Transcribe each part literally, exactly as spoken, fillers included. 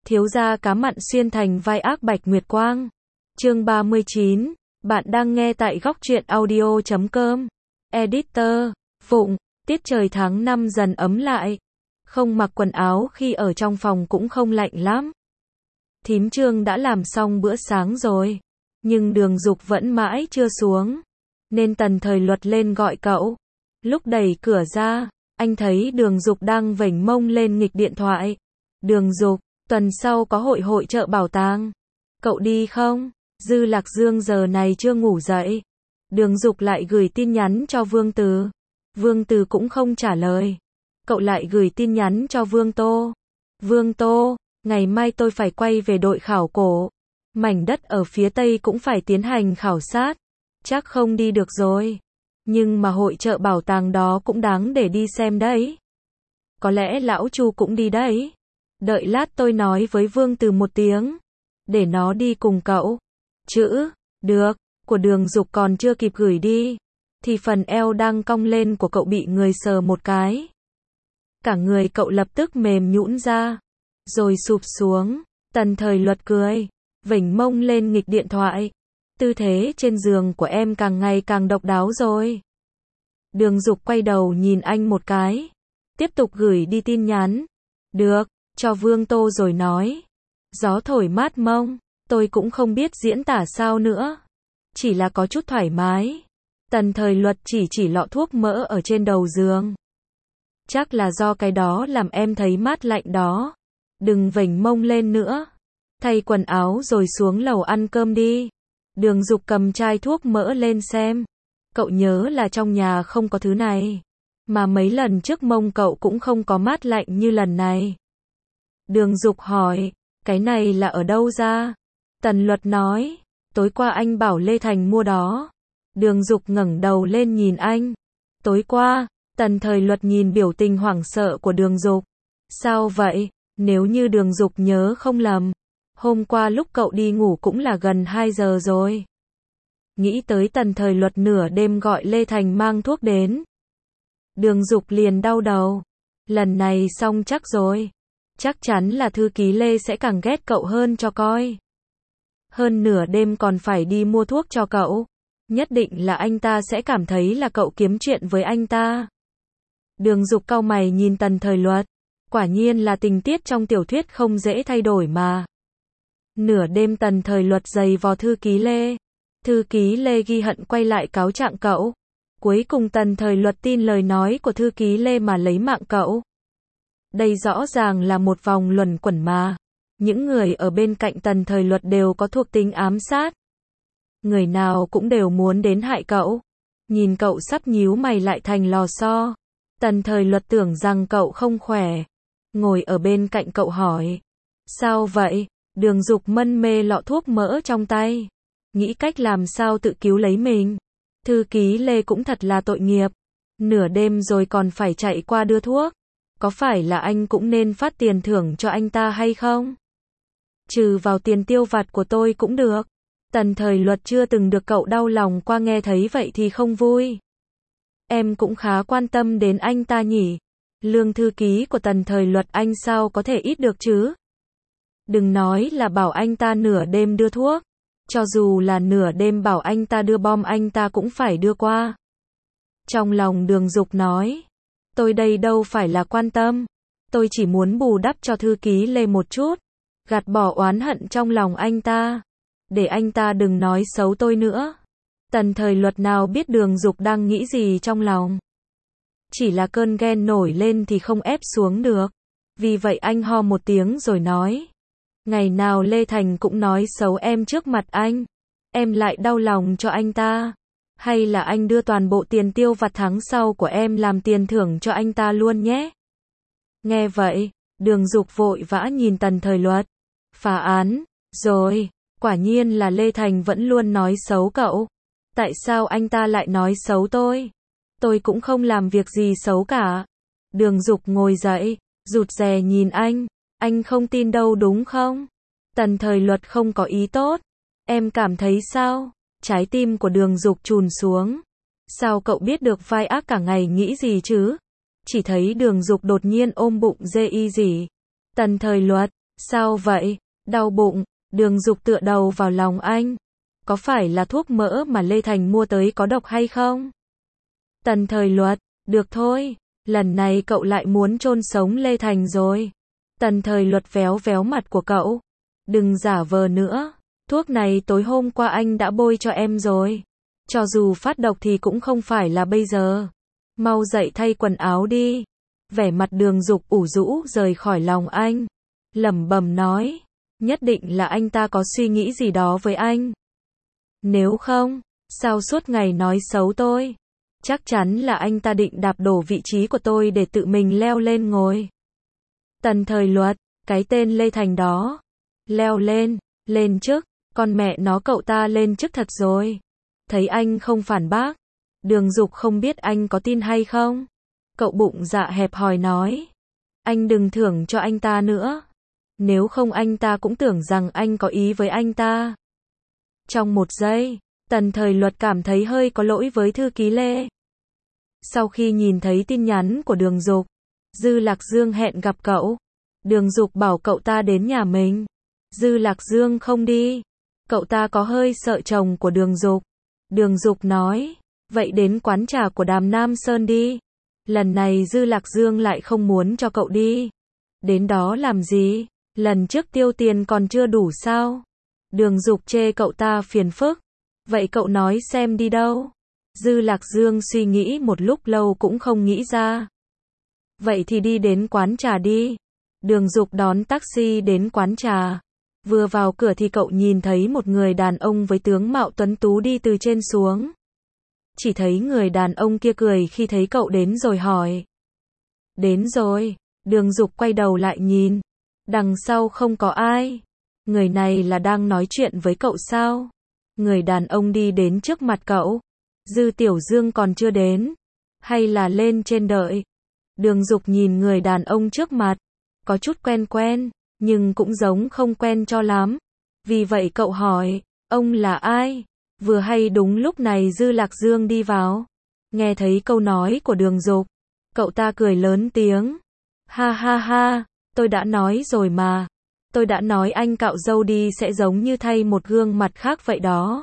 Thiếu gia cá mặn xuyên thành vai ác Bạch Nguyệt Quang. Chương ba mươi chín. Bạn đang nghe tại góc truyện audio chấm com. Editor. Phụng. Tiết trời tháng năm dần ấm lại. Không mặc quần áo khi ở trong phòng cũng không lạnh lắm. Thím Trương đã làm xong bữa sáng rồi. Nhưng Đường Dục vẫn mãi chưa xuống. Nên Tần Thời Luật lên gọi cậu. Lúc đẩy cửa ra, anh thấy Đường Dục đang vểnh mông lên nghịch điện thoại. Đường Dục, tuần sau có hội hội chợ bảo tàng. Cậu đi không? Dư Lạc Dương giờ này chưa ngủ dậy. Đường Dục lại gửi tin nhắn cho Vương Từ. Vương Từ cũng không trả lời. Cậu lại gửi tin nhắn cho Vương Tô. Vương Tô, ngày mai tôi phải quay về đội khảo cổ. Mảnh đất ở phía Tây cũng phải tiến hành khảo sát. Chắc không đi được rồi. Nhưng mà hội chợ bảo tàng đó cũng đáng để đi xem đấy. Có lẽ lão Chu cũng đi đấy. Đợi lát tôi nói với Vương Từ một tiếng. Để nó đi cùng cậu. Chữ, được, của Đường Dục còn chưa kịp gửi đi. Thì phần eo đang cong lên của cậu bị người sờ một cái. Cả người cậu lập tức mềm nhũn ra. Rồi sụp xuống. Tần Thời Luật cười. Vểnh mông lên nghịch điện thoại. Tư thế trên giường của em càng ngày càng độc đáo rồi. Đường Dục quay đầu nhìn anh một cái. Tiếp tục gửi đi tin nhắn. Được, cho Vương Tô rồi nói. Gió thổi mát mông. Tôi cũng không biết diễn tả sao nữa. Chỉ là có chút thoải mái. Tần Thời Luật chỉ chỉ lọ thuốc mỡ ở trên đầu giường. Chắc là do cái đó làm em thấy mát lạnh đó. Đừng vểnh mông lên nữa. Thay quần áo rồi xuống lầu ăn cơm đi. Đường Dục cầm chai thuốc mỡ lên xem. Cậu nhớ là trong nhà không có thứ này. Mà mấy lần trước mông cậu cũng không có mát lạnh như lần này. Đường Dục hỏi, cái này là ở đâu ra? Tần Luật nói, tối qua anh bảo Lê Thành mua đó. Đường Dục ngẩng đầu lên nhìn anh. Tối qua, Tần Thời Luật nhìn biểu tình hoảng sợ của Đường Dục. Sao vậy? Nếu như Đường Dục nhớ không lầm, hôm qua lúc cậu đi ngủ cũng là gần hai giờ rồi. Nghĩ tới Tần Thời Luật nửa đêm gọi Lê Thành mang thuốc đến. Đường Dục liền đau đầu. Lần này xong chắc rồi. Chắc chắn là thư ký Lê sẽ càng ghét cậu hơn cho coi. Hơn nửa đêm còn phải đi mua thuốc cho cậu. Nhất định là anh ta sẽ cảm thấy là cậu kiếm chuyện với anh ta. Đường Dục cau mày nhìn Tần Thời Luật. Quả nhiên là tình tiết trong tiểu thuyết không dễ thay đổi mà. Nửa đêm Tần Thời Luật giày vò thư ký Lê. Thư ký Lê ghi hận quay lại cáo trạng cậu. Cuối cùng Tần Thời Luật tin lời nói của thư ký Lê mà lấy mạng cậu. Đây rõ ràng là một vòng luẩn quẩn mà. Những người ở bên cạnh Tần Thời Luật đều có thuộc tính ám sát. Người nào cũng đều muốn đến hại cậu. Nhìn cậu sắp nhíu mày lại thành lò xo. Tần Thời Luật tưởng rằng cậu không khỏe. Ngồi ở bên cạnh cậu hỏi. Sao vậy? Đường Dục mân mê lọ thuốc mỡ trong tay. Nghĩ cách làm sao tự cứu lấy mình. Thư ký Lê cũng thật là tội nghiệp. Nửa đêm rồi còn phải chạy qua đưa thuốc. Có phải là anh cũng nên phát tiền thưởng cho anh ta hay không? Trừ vào tiền tiêu vặt của tôi cũng được. Tần Thời Luật chưa từng được cậu đau lòng qua, nghe thấy vậy thì không vui. Em cũng khá quan tâm đến anh ta nhỉ. Lương thư ký của Tần Thời Luật anh sao có thể ít được chứ? Đừng nói là bảo anh ta nửa đêm đưa thuốc. Cho dù là nửa đêm bảo anh ta đưa bom anh ta cũng phải đưa qua. Trong lòng Đường Dục nói. Tôi đây đâu phải là quan tâm. Tôi chỉ muốn bù đắp cho thư ký Lê một chút. Gạt bỏ oán hận trong lòng anh ta. Để anh ta đừng nói xấu tôi nữa. Tần Thời Luật nào biết Đường Dục đang nghĩ gì trong lòng. Chỉ là cơn ghen nổi lên thì không ép xuống được. Vì vậy anh ho một tiếng rồi nói. Ngày nào Lê Thành cũng nói xấu em trước mặt anh. Em lại đau lòng cho anh ta. Hay là anh đưa toàn bộ tiền tiêu vặt tháng sau của em làm tiền thưởng cho anh ta luôn nhé. Nghe vậy, Đường Dục vội vã nhìn Tần Thời Luật. Phá án, rồi, quả nhiên là Lê Thành vẫn luôn nói xấu cậu. Tại sao anh ta lại nói xấu tôi? Tôi cũng không làm việc gì xấu cả. Đường Dục ngồi dậy, rụt rè nhìn anh. Anh không tin đâu đúng không? Tần Thời Luật không có ý tốt. Em cảm thấy sao? Trái tim của Đường Dục trùn xuống. Sao cậu biết được vai ác cả ngày nghĩ gì chứ? Chỉ thấy Đường Dục đột nhiên ôm bụng dê y gì. Tần Thời Luật, Sao vậy? Đau bụng. Đường Dục tựa đầu vào lòng anh. Có phải là thuốc mỡ mà Lê Thành mua tới có độc hay không? Tần Thời Luật, được thôi, lần này cậu lại muốn chôn sống Lê Thành rồi. Tần Thời Luật véo véo mặt của cậu. Đừng giả vờ nữa, thuốc này tối hôm qua anh đã bôi cho em rồi. Cho dù phát độc thì cũng không phải là bây giờ. Mau dậy thay quần áo đi. Vẻ mặt Đường Dục ủ rũ rời khỏi lòng anh. Lẩm bẩm nói, nhất định là anh ta có suy nghĩ gì đó với anh. Nếu không, sao suốt ngày nói xấu tôi? Chắc chắn là anh ta định đạp đổ vị trí của tôi để tự mình leo lên ngồi. Tần Thời Luật, cái tên Lê Thành đó. Leo lên, lên chức, con mẹ nó cậu ta lên chức thật rồi. Thấy anh không phản bác. Đường Dục không biết anh có tin hay không. Cậu bụng dạ hẹp hòi nói. Anh đừng thưởng cho anh ta nữa. Nếu không anh ta cũng tưởng rằng anh có ý với anh ta. Trong một giây, Tần Thời Luật cảm thấy hơi có lỗi với thư ký Lê. Sau khi nhìn thấy tin nhắn của Đường Dục, Dư Lạc Dương hẹn gặp cậu. Đường Dục bảo cậu ta đến nhà mình. Dư Lạc Dương không đi. Cậu ta có hơi sợ chồng của Đường Dục. Đường Dục nói, vậy đến quán trà của Đàm Nam Sơn đi. Lần này Dư Lạc Dương lại không muốn cho cậu đi. Đến đó làm gì? Lần trước tiêu tiền còn chưa đủ sao? Đường Dục chê cậu ta phiền phức. Vậy cậu nói xem đi đâu? Dư Lạc Dương suy nghĩ một lúc lâu cũng không nghĩ ra. Vậy thì đi đến quán trà đi. Đường Dục đón taxi đến quán trà. Vừa vào cửa thì cậu nhìn thấy một người đàn ông với tướng mạo tuấn tú đi từ trên xuống. Chỉ thấy người đàn ông kia cười khi thấy cậu đến rồi hỏi. Đến rồi. Đường Dục quay đầu lại nhìn. Đằng sau không có ai. Người này là đang nói chuyện với cậu sao? Người đàn ông đi đến trước mặt cậu. Dư Tiểu Dương còn chưa đến. Hay là lên trên đợi? Đường Dục nhìn người đàn ông trước mặt. Có chút quen quen, nhưng cũng giống không quen cho lắm. Vì vậy cậu hỏi, ông là ai? Vừa hay đúng lúc này Dư Lạc Dương đi vào. Nghe thấy câu nói của Đường Dục, cậu ta cười lớn tiếng. Ha ha ha, tôi đã nói rồi mà. Tôi đã nói anh cạo râu đi sẽ giống như thay một gương mặt khác vậy đó.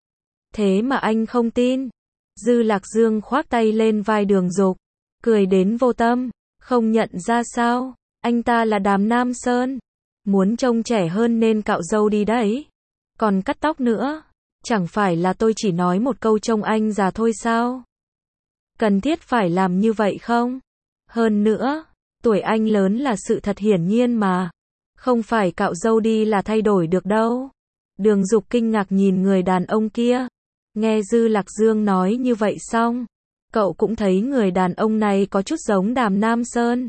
Thế mà anh không tin. Dư Lạc Dương khoác tay lên vai Đường Dục, cười đến vô tâm. Không nhận ra sao? Anh ta là Đàm Nam Sơn. Muốn trông trẻ hơn nên cạo râu đi đấy. Còn cắt tóc nữa. Chẳng phải là tôi chỉ nói một câu trông anh già thôi sao? Cần thiết phải làm như vậy không? Hơn nữa, tuổi anh lớn là sự thật hiển nhiên mà. Không phải cạo râu đi là thay đổi được đâu. Đường Dục kinh ngạc nhìn người đàn ông kia. Nghe Dư Lạc Dương nói như vậy xong, cậu cũng thấy người đàn ông này có chút giống Đàm Nam Sơn.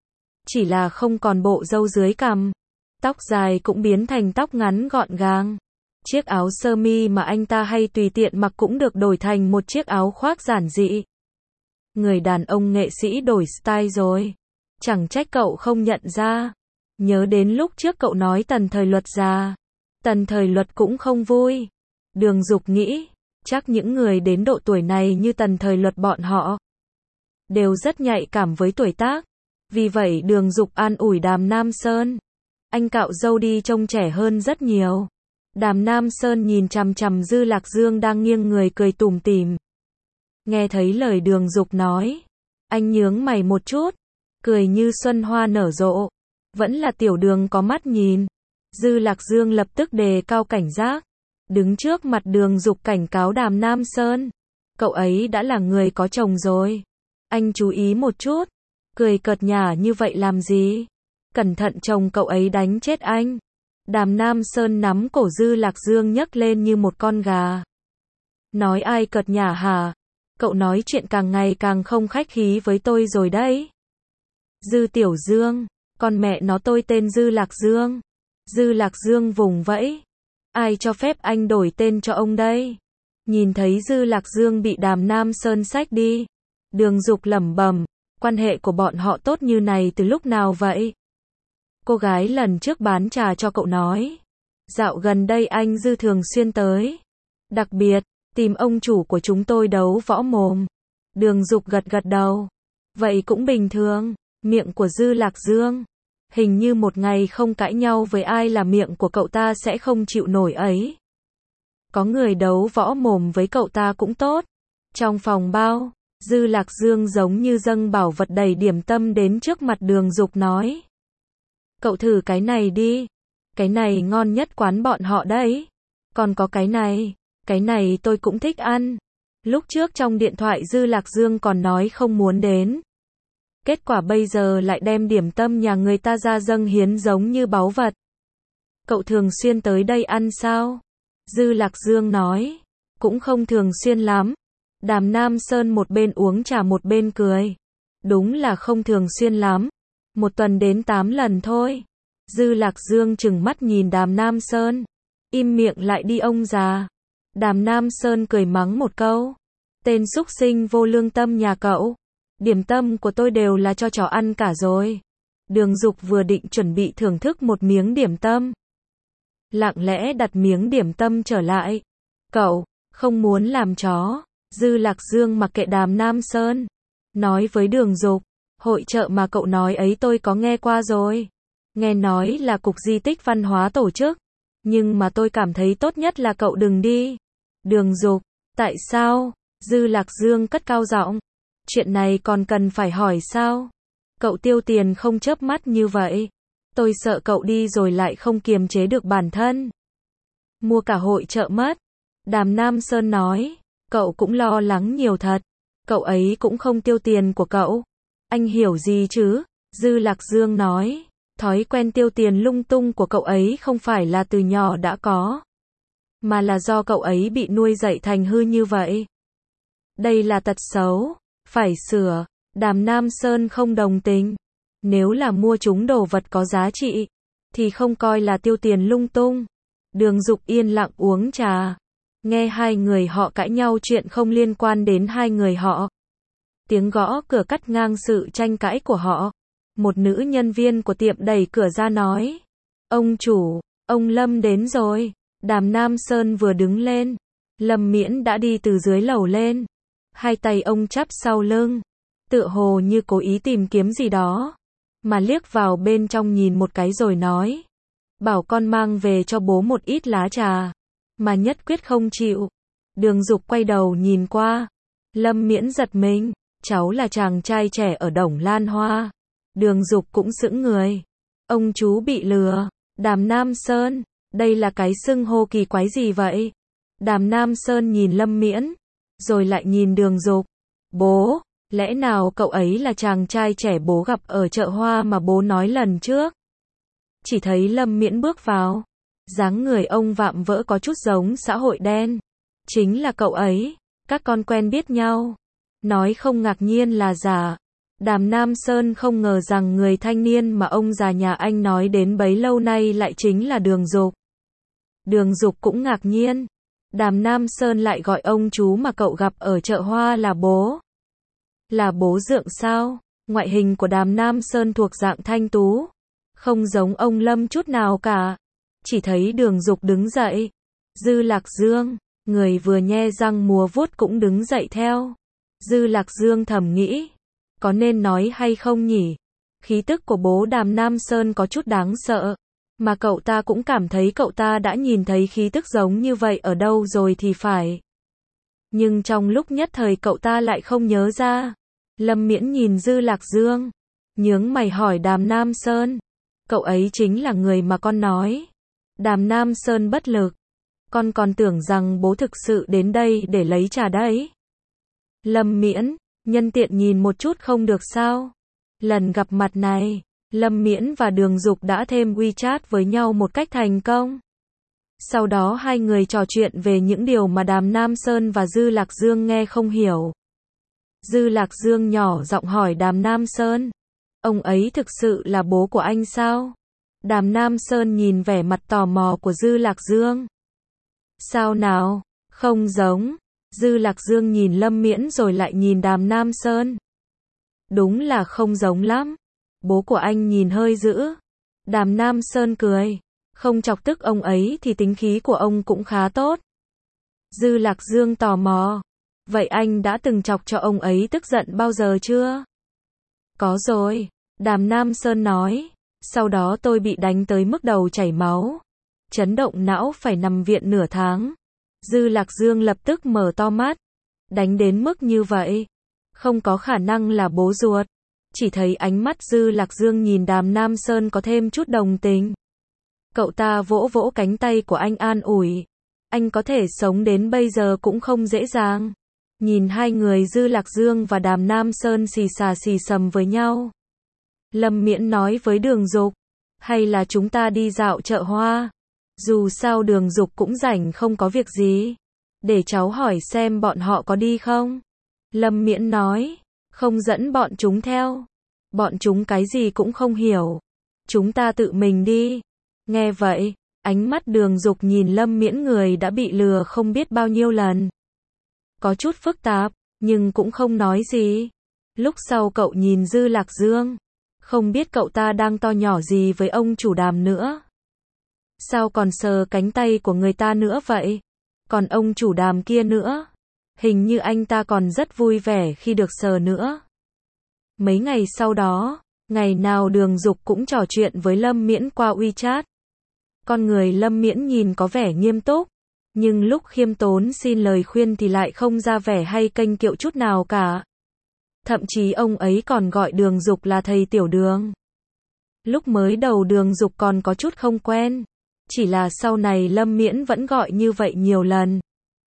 Chỉ là không còn bộ râu dưới cằm. Tóc dài cũng biến thành tóc ngắn gọn gàng. Chiếc áo sơ mi mà anh ta hay tùy tiện mặc cũng được đổi thành một chiếc áo khoác giản dị. Người đàn ông nghệ sĩ đổi style rồi. Chẳng trách cậu không nhận ra. Nhớ đến lúc trước cậu nói Tần Thời Luật già. Tần Thời Luật cũng không vui. Đường Dục nghĩ, chắc những người đến độ tuổi này như Tần Thời Luật bọn họ đều rất nhạy cảm với tuổi tác. Vì vậy Đường Dục an ủi Đàm Nam Sơn. Anh cạo râu đi trông trẻ hơn rất nhiều. Đàm Nam Sơn nhìn chằm chằm Dư Lạc Dương đang nghiêng người cười tủm tỉm. Nghe thấy lời Đường Dục nói, anh nhướng mày một chút, cười như xuân hoa nở rộ. Vẫn là Tiểu Đường có mắt nhìn. Dư Lạc Dương lập tức đề cao cảnh giác, đứng trước mặt Đường Dục cảnh cáo Đàm Nam Sơn. Cậu ấy đã là người có chồng rồi. Anh chú ý một chút. Cười cợt nhả như vậy làm gì? Cẩn thận chồng cậu ấy đánh chết anh. Đàm Nam Sơn nắm cổ Dư Lạc Dương nhấc lên như một con gà. Nói ai cợt nhả hả? Cậu nói chuyện càng ngày càng không khách khí với tôi rồi đấy. Dư Tiểu Dương, con mẹ nó tôi tên Dư Lạc Dương. Dư Lạc Dương vùng vẫy. Ai cho phép anh đổi tên cho ông đây? Nhìn thấy Dư Lạc Dương bị Đàm Nam Sơn xách đi. Đường Dục lẩm bẩm, quan hệ của bọn họ tốt như này từ lúc nào vậy? Cô gái lần trước bán trà cho cậu nói. Dạo gần đây anh Dư thường xuyên tới. Đặc biệt, tìm ông chủ của chúng tôi đấu võ mồm. Đường Dục gật gật đầu. Vậy cũng bình thường. Miệng của Dư Lạc Dương Hình như một ngày không cãi nhau với ai là miệng của cậu ta sẽ không chịu nổi ấy. Có người đấu võ mồm với cậu ta cũng tốt. Trong phòng bao, Dư Lạc Dương giống như dâng bảo vật đầy điểm tâm đến trước mặt Đường Dục nói. Cậu thử cái này đi. Cái này ngon nhất quán bọn họ đấy. Còn có cái này. Cái này tôi cũng thích ăn. Lúc trước trong điện thoại Dư Lạc Dương còn nói không muốn đến. Kết quả bây giờ lại đem điểm tâm nhà người ta ra dâng hiến giống như báu vật. Cậu thường xuyên tới đây ăn sao? Dư Lạc Dương nói. Cũng không thường xuyên lắm. Đàm Nam Sơn một bên uống trà một bên cười. Đúng là không thường xuyên lắm. Một tuần đến tám lần thôi. Dư Lạc Dương trừng mắt nhìn Đàm Nam Sơn. Im miệng lại đi ông già. Đàm Nam Sơn cười mắng một câu. Tên súc sinh vô lương tâm nhà cậu. Điểm tâm của tôi đều là cho chó ăn cả rồi. Đường Dục vừa định chuẩn bị thưởng thức một miếng điểm tâm. Lặng lẽ đặt miếng điểm tâm trở lại. Cậu, không muốn làm chó. Dư Lạc Dương mặc kệ Đàm Nam Sơn. Nói với Đường Dục. Hội chợ mà cậu nói ấy tôi có nghe qua rồi. Nghe nói là cục di tích văn hóa tổ chức. Nhưng mà tôi cảm thấy tốt nhất là cậu đừng đi. Đường Dục. Tại sao? Dư Lạc Dương cất cao giọng. Chuyện này còn cần phải hỏi sao? Cậu tiêu tiền không chớp mắt như vậy. Tôi sợ cậu đi rồi lại không kiềm chế được bản thân. Mua cả hội chợ mất. Đàm Nam Sơn nói. Cậu cũng lo lắng nhiều thật. Cậu ấy cũng không tiêu tiền của cậu. Anh hiểu gì chứ? Dư Lạc Dương nói. Thói quen tiêu tiền lung tung của cậu ấy không phải là từ nhỏ đã có. Mà là do cậu ấy bị nuôi dạy thành hư như vậy. Đây là tật xấu. Phải sửa. Đàm Nam Sơn không đồng tình. Nếu là mua chúng đồ vật có giá trị, thì không coi là tiêu tiền lung tung. Đường Dục yên lặng uống trà. Nghe hai người họ cãi nhau chuyện không liên quan đến hai người họ. Tiếng gõ cửa cắt ngang sự tranh cãi của họ. Một nữ nhân viên của tiệm đẩy cửa ra nói. Ông chủ, ông Lâm đến rồi. Đàm Nam Sơn vừa đứng lên. Lâm Miễn đã đi từ dưới lầu lên. Hai tay ông chắp sau lưng. Tựa hồ như cố ý tìm kiếm gì đó. Mà liếc vào bên trong nhìn một cái rồi nói. Bảo con mang về cho bố một ít lá trà. Mà nhất quyết không chịu. Đường Dục quay đầu nhìn qua. Lâm Miễn giật mình. Cháu là chàng trai trẻ ở Đồng Lan Hoa. Đường Dục cũng sững người. Ông chú bị lừa. Đàm Nam Sơn. Đây là cái xưng hô kỳ quái gì vậy? Đàm Nam Sơn nhìn Lâm Miễn. Rồi lại nhìn Đường Dục. Bố. Lẽ nào cậu ấy là chàng trai trẻ bố gặp ở chợ hoa mà bố nói lần trước? Chỉ thấy Lâm Miễn bước vào. Dáng người ông vạm vỡ có chút giống xã hội đen. Chính là cậu ấy. Các con quen biết nhau. Nói không ngạc nhiên là giả. Đàm Nam Sơn không ngờ rằng người thanh niên mà ông già nhà anh nói đến bấy lâu nay lại chính là Đường Dục. Đường Dục cũng ngạc nhiên. Đàm Nam Sơn lại gọi ông chú mà cậu gặp ở chợ hoa là bố. Là bố Dượng sao? Ngoại hình của Đàm Nam Sơn thuộc dạng thanh tú. Không giống ông Lâm chút nào cả. Chỉ thấy Đường Dục đứng dậy. Dư Lạc Dương, người vừa nhe răng múa vuốt cũng đứng dậy theo. Dư Lạc Dương thầm nghĩ. Có nên nói hay không nhỉ? Khí tức của bố Đàm Nam Sơn có chút đáng sợ. Mà cậu ta cũng cảm thấy cậu ta đã nhìn thấy khí tức giống như vậy ở đâu rồi thì phải. Nhưng trong lúc nhất thời cậu ta lại không nhớ ra. Lâm Miễn nhìn Dư Lạc Dương. Nhướng mày hỏi Đàm Nam Sơn. Cậu ấy chính là người mà con nói. Đàm Nam Sơn bất lực. Con còn tưởng rằng bố thực sự đến đây để lấy trà đấy. Lâm Miễn, nhân tiện nhìn một chút không được sao? Lần gặp mặt này, Lâm Miễn và Đường Dục đã thêm WeChat với nhau một cách thành công. Sau đó hai người trò chuyện về những điều mà Đàm Nam Sơn và Dư Lạc Dương nghe không hiểu. Dư Lạc Dương nhỏ giọng hỏi Đàm Nam Sơn. Ông ấy thực sự là bố của anh sao? Đàm Nam Sơn nhìn vẻ mặt tò mò của Dư Lạc Dương. Sao nào? Không giống. Dư Lạc Dương nhìn Lâm Miễn rồi lại nhìn Đàm Nam Sơn. Đúng là không giống lắm. Bố của anh nhìn hơi dữ. Đàm Nam Sơn cười. Không chọc tức ông ấy thì tính khí của ông cũng khá tốt. Dư Lạc Dương tò mò. Vậy anh đã từng chọc cho ông ấy tức giận bao giờ chưa? Có rồi. Đàm Nam Sơn nói. Sau đó tôi bị đánh tới mức đầu chảy máu. Chấn động não phải nằm viện nửa tháng. Dư Lạc Dương lập tức mở to mắt. Đánh đến mức như vậy. Không có khả năng là bố ruột. Chỉ thấy ánh mắt Dư Lạc Dương nhìn Đàm Nam Sơn có thêm chút đồng tình. Cậu ta vỗ vỗ cánh tay của anh an ủi. Anh có thể sống đến bây giờ cũng không dễ dàng. Nhìn hai người Dư Lạc Dương và Đàm Nam Sơn xì xà xì xầm với nhau. Lâm Miễn nói với Đường Dục. Hay là chúng ta đi dạo chợ hoa. Dù sao Đường Dục cũng rảnh không có việc gì. Để cháu hỏi xem bọn họ có đi không? Lâm Miễn nói. Không dẫn bọn chúng theo. Bọn chúng cái gì cũng không hiểu. Chúng ta tự mình đi. Nghe vậy, ánh mắt Đường Dục nhìn Lâm Miễn người đã bị lừa không biết bao nhiêu lần. Có chút phức tạp, nhưng cũng không nói gì. Lúc sau cậu nhìn Dư Lạc Dương. Không biết cậu ta đang to nhỏ gì với ông chủ Đàm nữa. Sao còn sờ cánh tay của người ta nữa vậy? Còn ông chủ Đàm kia nữa. Hình như anh ta còn rất vui vẻ khi được sờ nữa. Mấy ngày sau đó, ngày nào Đường Dục cũng trò chuyện với Lâm Miễn qua WeChat. Con người Lâm Miễn nhìn có vẻ nghiêm túc, nhưng lúc khiêm tốn xin lời khuyên thì lại không ra vẻ hay kênh kiệu chút nào cả. Thậm chí ông ấy còn gọi Đường Dục là thầy Tiểu Đường. Lúc mới đầu Đường Dục còn có chút không quen, chỉ là sau này Lâm Miễn vẫn gọi như vậy nhiều lần.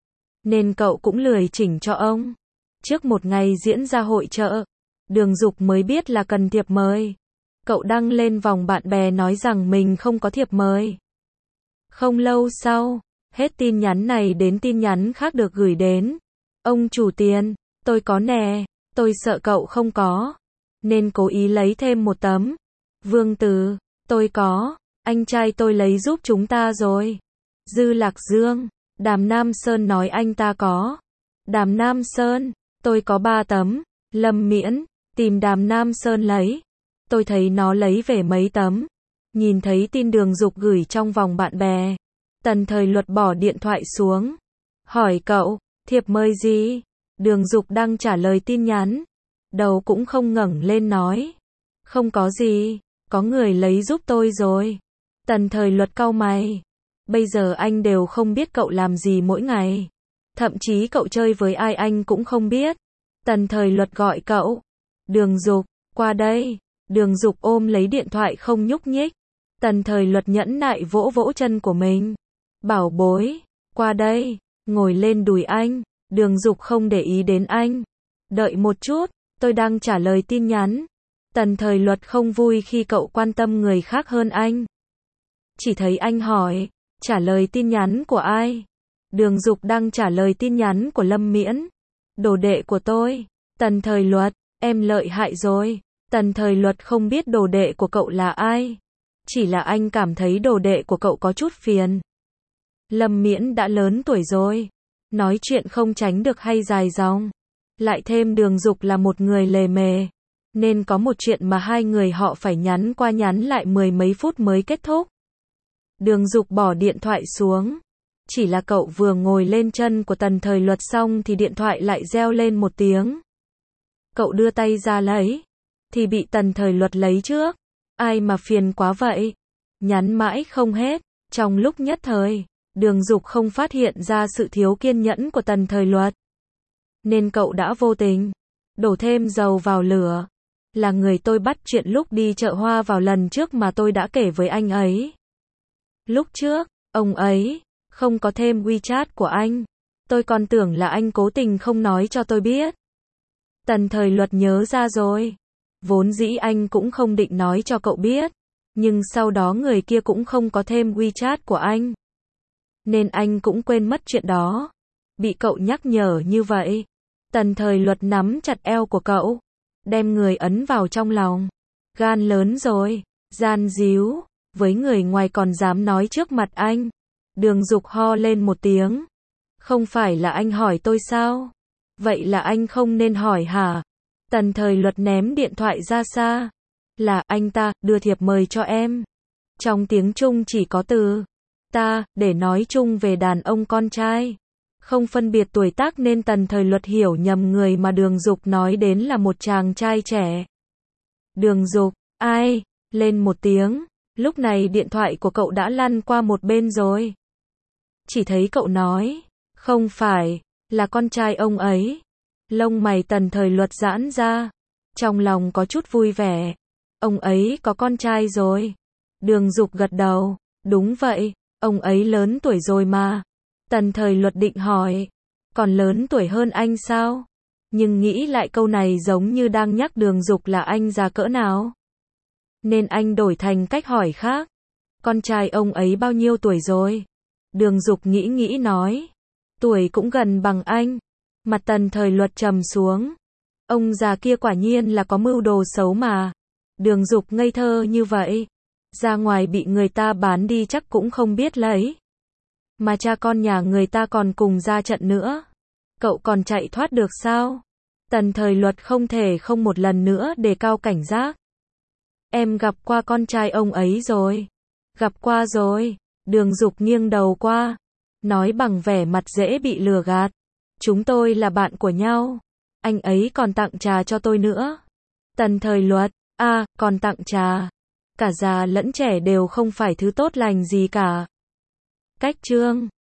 Nên cậu cũng lười chỉnh cho ông. Trước một ngày diễn ra hội chợ, Đường Dục mới biết là cần thiệp mời. Cậu đăng lên vòng bạn bè nói rằng mình không có thiệp mời. Không lâu sau, hết tin nhắn này đến tin nhắn khác được gửi đến. Ông chủ tiền, tôi có nè, tôi sợ cậu không có, nên cố ý lấy thêm một tấm. Vương Từ, tôi có, anh trai tôi lấy giúp chúng ta rồi. Dư Lạc Dương, Đàm Nam Sơn nói anh ta có. Đàm Nam Sơn, tôi có ba tấm. Lâm Miễn, tìm Đàm Nam Sơn lấy. Tôi thấy nó lấy về mấy tấm. Nhìn thấy tin Đường Dục gửi trong vòng bạn bè. Tần Thời Luật bỏ điện thoại xuống. Hỏi cậu, thiệp mời gì? Đường Dục đang trả lời tin nhắn. Đầu cũng không ngẩng lên nói. Không có gì, có người lấy giúp tôi rồi. Tần Thời Luật cau mày. Bây giờ anh đều không biết cậu làm gì mỗi ngày. Thậm chí cậu chơi với ai anh cũng không biết. Tần Thời Luật gọi cậu. Đường Dục, qua đây. Đường Dục ôm lấy điện thoại không nhúc nhích. Tần Thời Luật nhẫn nại vỗ vỗ chân của mình. Bảo bối, qua đây, ngồi lên đùi anh. Đường Dục không để ý đến anh. Đợi một chút, tôi đang trả lời tin nhắn. Tần Thời Luật không vui khi cậu quan tâm người khác hơn anh. Chỉ thấy anh hỏi, trả lời tin nhắn của ai? Đường Dục đang trả lời tin nhắn của Lâm Miễn. Đồ đệ của tôi. Tần Thời Luật, em lợi hại rồi. Tần Thời Luật không biết đồ đệ của cậu là ai. Chỉ là anh cảm thấy đồ đệ của cậu có chút phiền. Lâm Miễn đã lớn tuổi rồi. Nói chuyện không tránh được hay dài dòng. Lại thêm Đường Dục là một người lề mề. Nên có một chuyện mà hai người họ phải nhắn qua nhắn lại mười mấy phút mới kết thúc. Đường Dục bỏ điện thoại xuống. Chỉ là cậu vừa ngồi lên chân của Tần Thời Luật xong thì điện thoại lại reo lên một tiếng. Cậu đưa tay ra lấy. Thì bị Tần Thời Luật lấy trước. Ai mà phiền quá vậy. Nhắn mãi không hết. Trong lúc nhất thời, Đường Dục không phát hiện ra sự thiếu kiên nhẫn của Tần Thời Luật. Nên cậu đã vô tình đổ thêm dầu vào lửa. Là người tôi bắt chuyện lúc đi chợ hoa vào lần trước mà tôi đã kể với anh ấy. Lúc trước, ông ấy không có thêm WeChat của anh. Tôi còn tưởng là anh cố tình không nói cho tôi biết. Tần Thời Luật nhớ ra rồi. Vốn dĩ anh cũng không định nói cho cậu biết. Nhưng sau đó người kia cũng không có thêm WeChat của anh. Nên anh cũng quên mất chuyện đó. Bị cậu nhắc nhở như vậy. Tần Thời Luật nắm chặt eo của cậu. Đem người ấn vào trong lòng. Gan lớn rồi. Gian díu. Với người ngoài còn dám nói trước mặt anh. Đường Dục ho lên một tiếng. Không phải là anh hỏi tôi sao? Vậy là anh không nên hỏi hả? Tần Thời Luật ném điện thoại ra xa. Là anh ta đưa thiệp mời cho em. Trong tiếng Trung chỉ có từ ta để nói chung về đàn ông con trai. Không phân biệt tuổi tác nên Tần Thời Luật hiểu nhầm người mà Đường Dục nói đến là một chàng trai trẻ. Đường Dục, ai? lên một tiếng. Lúc này điện thoại của cậu đã lăn qua một bên rồi. Chỉ thấy cậu nói, không phải, là con trai ông ấy. Lông mày Tần Thời Luật giãn ra, trong lòng có chút vui vẻ. Ông ấy có con trai rồi. Đường Dục gật đầu, đúng vậy, ông ấy lớn tuổi rồi mà. Tần Thời Luật định hỏi, còn lớn tuổi hơn anh sao? Nhưng nghĩ lại câu này giống như đang nhắc Đường Dục là anh già cỡ nào. Nên anh đổi thành cách hỏi khác. Con trai ông ấy bao nhiêu tuổi rồi? Đường Dục nghĩ nghĩ nói, tuổi cũng gần bằng anh. Mặt Tần Thời Luật trầm xuống. Ông già kia quả nhiên là có mưu đồ xấu mà. Đường Dục ngây thơ như vậy, ra ngoài bị người ta bán đi chắc cũng không biết lấy. Mà cha con nhà người ta còn cùng ra trận nữa. Cậu còn chạy thoát được sao? Tần Thời Luật không thể không một lần nữa đề cao cảnh giác. Em gặp qua con trai ông ấy rồi. Gặp qua rồi. Đường Dục nghiêng đầu qua, nói bằng vẻ mặt dễ bị lừa gạt. Chúng tôi là bạn của nhau. Anh ấy còn tặng trà cho tôi nữa. Tần Thời Luật, a, à, còn tặng trà. Cả già lẫn trẻ đều không phải thứ tốt lành gì cả. Cách chương